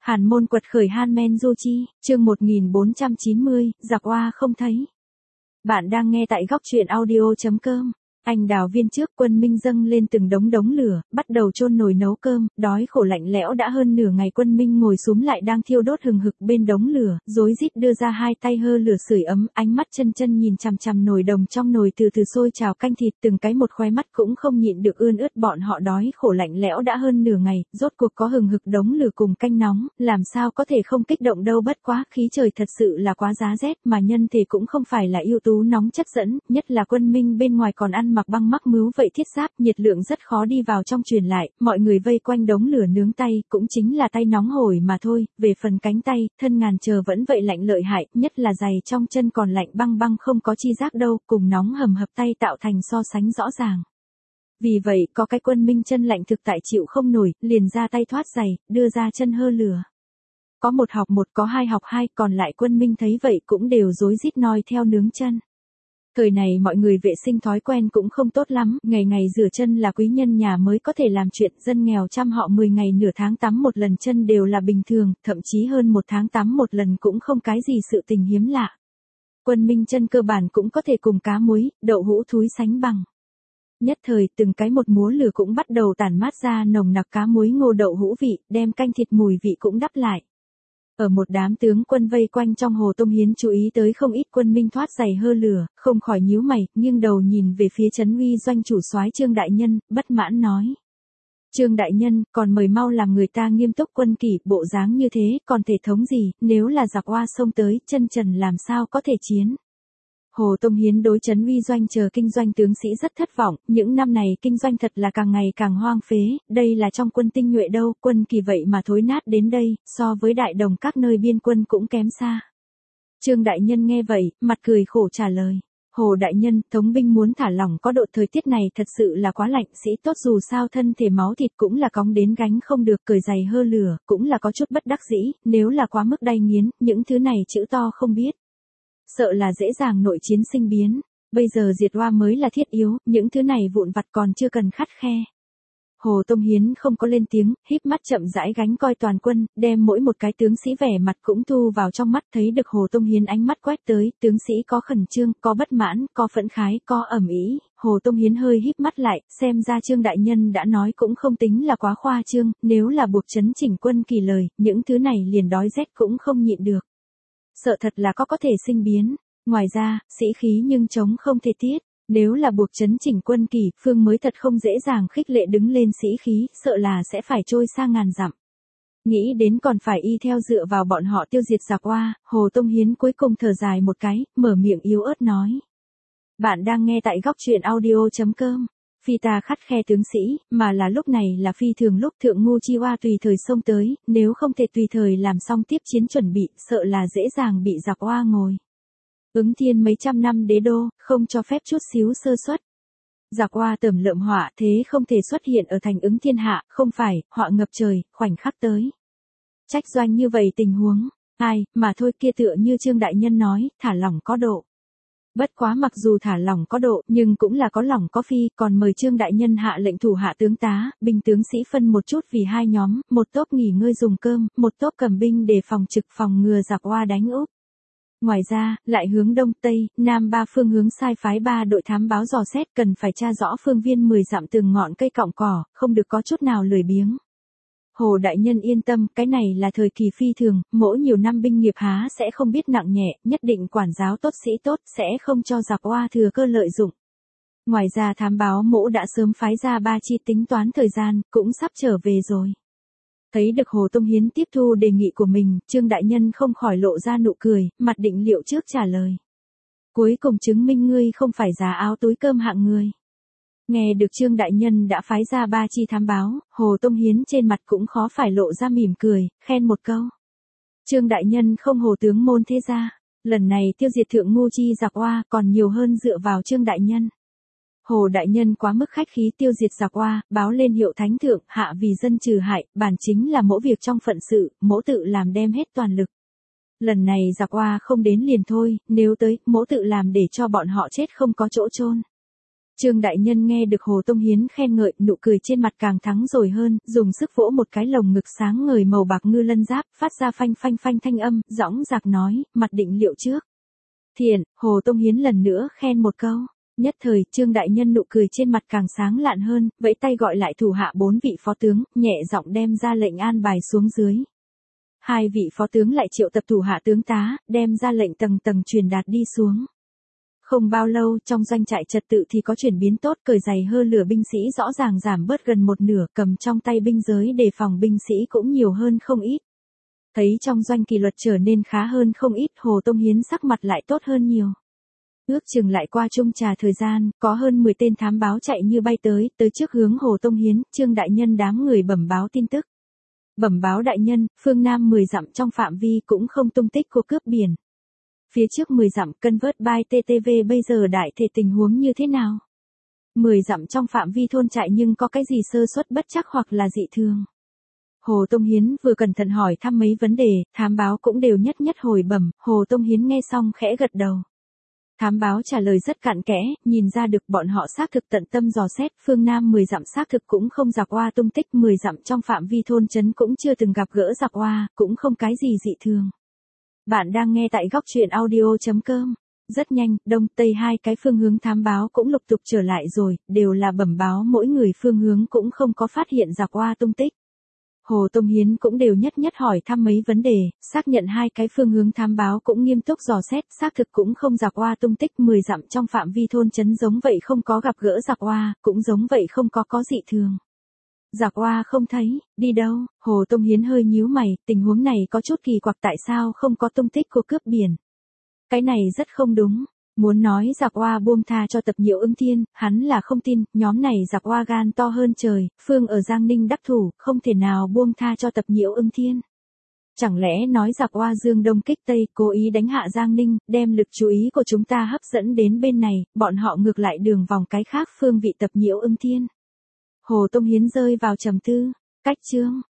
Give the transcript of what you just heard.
Hàn Môn quật khởi Han Du Chi, chương 1490, giặc oa không thấy. Bạn đang nghe tại góc truyện audio.com. Anh đào viên trước quân Minh dâng lên từng đống lửa, bắt đầu chôn nồi nấu cơm, đói khổ lạnh lẽo đã hơn nửa ngày quân Minh ngồi xúm lại đang thiêu đốt hừng hực bên đống lửa, rối rít đưa ra hai tay hơ lửa sưởi ấm, ánh mắt chân nhìn chằm chằm nồi đồng trong nồi từ từ sôi trào canh thịt, từng cái một khóe mắt cũng không nhịn được ươn ướt. Bọn họ đói khổ lạnh lẽo đã hơn nửa ngày, rốt cuộc có hừng hực đống lửa cùng canh nóng, làm sao có thể không kích động đâu, bất quá khí trời thật sự là quá giá rét mà nhân thể cũng không phải là ưu tú nóng chất dẫn, nhất là quân Minh bên ngoài còn ăn mặc băng mắc mứu vậy thiết giáp, nhiệt lượng rất khó đi vào trong truyền lại, mọi người vây quanh đống lửa nướng tay, cũng chính là tay nóng hổi mà thôi, về phần cánh tay, thân ngàn chờ vẫn vậy lạnh lợi hại, nhất là giày trong chân còn lạnh băng không có chi giác đâu, cùng nóng hầm hập tay tạo thành so sánh rõ ràng. Vì vậy, có cái quân Minh chân lạnh thực tại chịu không nổi, liền ra tay thoát giày, đưa ra chân hơ lửa. Có một học một, có hai học hai, còn lại quân Minh thấy vậy cũng đều rối rít noi theo nướng chân. Thời này mọi người vệ sinh thói quen cũng không tốt lắm, ngày ngày rửa chân là quý nhân nhà mới có thể làm chuyện, dân nghèo trăm họ 10 ngày nửa tháng tắm một lần chân đều là bình thường, thậm chí hơn một tháng tắm một lần cũng không cái gì sự tình hiếm lạ. Quân Minh chân cơ bản cũng có thể cùng cá muối, đậu hũ thúi sánh bằng. Nhất thời từng cái một múa lửa cũng bắt đầu tản mát ra nồng nặc cá muối ngô đậu hũ vị, đem canh thịt mùi vị cũng đắp lại. Ở một đám tướng quân vây quanh trong Hồ Tông Hiến chú ý tới không ít quân Minh thoát giày hơ lửa, không khỏi nhíu mày, nghiêng đầu nhìn về phía trấn uy doanh chủ soái Trương đại nhân, bất mãn nói: Trương đại nhân, còn mời mau làm người ta nghiêm túc quân kỷ, bộ dáng như thế, còn thể thống gì, nếu là giặc oa xông tới, chân trần làm sao có thể chiến. Hồ Tông Hiến đối trấn uy doanh chờ kinh doanh tướng sĩ rất thất vọng, những năm này kinh doanh thật là càng ngày càng hoang phế, đây là trong quân tinh nhuệ đâu, quân kỳ vậy mà thối nát đến đây, so với đại đồng các nơi biên quân cũng kém xa. Trương đại nhân nghe vậy, mặt cười khổ trả lời: Hồ đại nhân, thống binh muốn thả lỏng có độ, thời tiết này thật sự là quá lạnh, sĩ tốt dù sao thân thể máu thịt cũng là cóng đến gánh không được, cởi giày hơ lửa, cũng là có chút bất đắc dĩ, nếu là quá mức đay nghiến, những thứ này chữ to không biết. Sợ là dễ dàng nội chiến sinh biến, bây giờ diệt oa mới là thiết yếu, những thứ này vụn vặt còn chưa cần khắt khe. Hồ Tông Hiến không có lên tiếng, híp mắt chậm rãi gánh coi toàn quân, đem mỗi một cái tướng sĩ vẻ mặt cũng thu vào trong mắt, thấy được Hồ Tông Hiến ánh mắt quét tới, tướng sĩ có khẩn trương, có bất mãn, có phẫn khái, có ầm ĩ. Hồ Tông Hiến hơi híp mắt lại, xem ra Trương đại nhân đã nói cũng không tính là quá khoa trương, nếu là buộc trấn chỉnh quân kỳ lời, những thứ này liền đói rét cũng không nhịn được. Sợ thật là có thể sinh biến, ngoài ra, sĩ khí nhưng chống không thể tiết, nếu là buộc trấn chỉnh quân kỳ, phương mới thật không dễ dàng khích lệ đứng lên sĩ khí, sợ là sẽ phải trôi xa ngàn dặm. Nghĩ đến còn phải y theo dựa vào bọn họ tiêu diệt giặc oa, Hồ Tông Hiến cuối cùng thở dài một cái, mở miệng yếu ớt nói. Bạn đang nghe tại góc truyện audio.com. Phi ta khắt khe tướng sĩ, mà là lúc này là phi thường lúc thượng ngu chi oa tùy thời xông tới, nếu không thể tùy thời làm xong tiếp chiến chuẩn bị, sợ là dễ dàng bị giặc oa ngồi. Ứng Thiên mấy trăm năm đế đô, không cho phép chút xíu sơ suất. Giặc oa tởm lợm họa thế không thể xuất hiện ở thành Ứng Thiên hạ, không phải, họa ngập trời, khoảnh khắc tới. Trách doanh như vậy tình huống, ai, mà thôi kia tựa như Trương đại nhân nói, thả lỏng có độ. Bất quá mặc dù thả lỏng có độ, nhưng cũng là có lỏng có phi, còn mời Trương đại nhân hạ lệnh thủ hạ tướng tá, binh tướng sĩ phân một chút vì hai nhóm, một tốp nghỉ ngơi dùng cơm, một tốp cầm binh để phòng trực phòng ngừa giặc oa đánh úp. Ngoài ra, lại hướng đông tây, nam ba phương hướng sai phái 3 đội thám báo dò xét, cần phải tra rõ phương viên 10 dặm từng ngọn cây cọng cỏ, không được có chút nào lười biếng. Hồ đại nhân yên tâm, cái này là thời kỳ phi thường, mỗi nhiều năm binh nghiệp há sẽ không biết nặng nhẹ, nhất định quản giáo tốt sĩ tốt, sẽ không cho giặc oa thừa cơ lợi dụng. Ngoài ra thám báo mỗ đã sớm phái ra 3 chi tính toán thời gian, cũng sắp trở về rồi. Thấy được Hồ Tông Hiến tiếp thu đề nghị của mình, Trương đại nhân không khỏi lộ ra nụ cười, mặt định liệu trước trả lời. Cuối cùng chứng minh ngươi không phải giá áo túi cơm hạng người. Nghe được Trương đại nhân đã phái ra 3 chi thám báo, Hồ Tông Hiến trên mặt cũng khó phải lộ ra mỉm cười, khen một câu. Trương đại nhân không hồ tướng môn thế gia, lần này tiêu diệt thượng ngu chi giặc oa còn nhiều hơn dựa vào Trương đại nhân. Hồ đại nhân quá mức khách khí tiêu diệt giặc oa, báo lên hiệu thánh thượng, hạ vì dân trừ hại, bản chính là mỗ việc trong phận sự, mỗ tự làm đem hết toàn lực. Lần này giặc oa không đến liền thôi, nếu tới, mỗ tự làm để cho bọn họ chết không có chỗ chôn. Trương đại nhân nghe được Hồ Tông Hiến khen ngợi, nụ cười trên mặt càng thắng rồi hơn, dùng sức vỗ một cái lồng ngực sáng ngời màu bạc ngư lân giáp, phát ra phanh phanh phanh thanh âm, dõng dạc nói, mặt định liệu trước. Thiện, Hồ Tông Hiến lần nữa khen một câu. Nhất thời, Trương đại nhân nụ cười trên mặt càng sáng lạn hơn, vẫy tay gọi lại thủ hạ 4 vị phó tướng, nhẹ giọng đem ra lệnh an bài xuống dưới. 2 vị phó tướng lại triệu tập thủ hạ tướng tá, đem ra lệnh tầng tầng truyền đạt đi xuống. Không bao lâu, trong doanh trại trật tự thì có chuyển biến tốt, cởi giày hơ lửa binh sĩ rõ ràng giảm bớt gần một nửa, cầm trong tay binh giới đề phòng binh sĩ cũng nhiều hơn không ít. Thấy trong doanh kỷ luật trở nên khá hơn không ít, Hồ Tông Hiến sắc mặt lại tốt hơn nhiều. Ước chừng lại qua chung trà thời gian, có hơn 10 tên thám báo chạy như bay tới trước hướng Hồ Tông Hiến, Trương đại nhân đám người bẩm báo tin tức. Bẩm báo đại nhân, phương Nam 10 dặm trong phạm vi cũng không tung tích của cướp biển. Phía trước 10 dặm cân vớt by TTV bây giờ đại thể tình huống như thế nào? 10 dặm trong phạm vi thôn trại nhưng có cái gì sơ suất bất trắc hoặc là dị thường? Hồ Tông Hiến vừa cẩn thận hỏi thăm mấy vấn đề, thám báo cũng đều nhất nhất hồi bẩm, Hồ Tông Hiến nghe xong khẽ gật đầu. Thám báo trả lời rất cặn kẽ, nhìn ra được bọn họ xác thực tận tâm dò xét, phương Nam 10 dặm xác thực cũng không giặc oa tung tích, 10 dặm trong phạm vi thôn trấn cũng chưa từng gặp gỡ giặc oa, cũng không cái gì dị thường. Bạn đang nghe tại góc truyện audio.com. Rất nhanh, đông, tây hai cái phương hướng thám báo cũng lục tục trở lại rồi, đều là bẩm báo mỗi người phương hướng cũng không có phát hiện giặc oa tung tích. Hồ Tông Hiến cũng đều nhất nhất hỏi thăm mấy vấn đề, xác nhận 2 cái phương hướng thám báo cũng nghiêm túc dò xét, xác thực cũng không giặc oa tung tích, 10 dặm trong phạm vi thôn trấn giống vậy không có gặp gỡ giặc oa, cũng giống vậy không có dị thường. Giặc oa không thấy, đi đâu? Hồ Tông Hiến hơi nhíu mày, tình huống này có chút kỳ quặc, tại sao không có tung tích của cướp biển? Cái này rất không đúng. Muốn nói giặc oa buông tha cho Tập Nhiễu Ưng Thiên, hắn là không tin, nhóm này giặc oa gan to hơn trời, phương ở Giang Ninh đắc thủ, không thể nào buông tha cho Tập Nhiễu Ưng Thiên. Chẳng lẽ nói giặc oa dương đông kích tây, cố ý đánh hạ Giang Ninh, đem lực chú ý của chúng ta hấp dẫn đến bên này, bọn họ ngược lại đường vòng cái khác phương vị Tập Nhiễu Ưng Thiên. Hồ Tông Hiến rơi vào trầm tư, cách chương.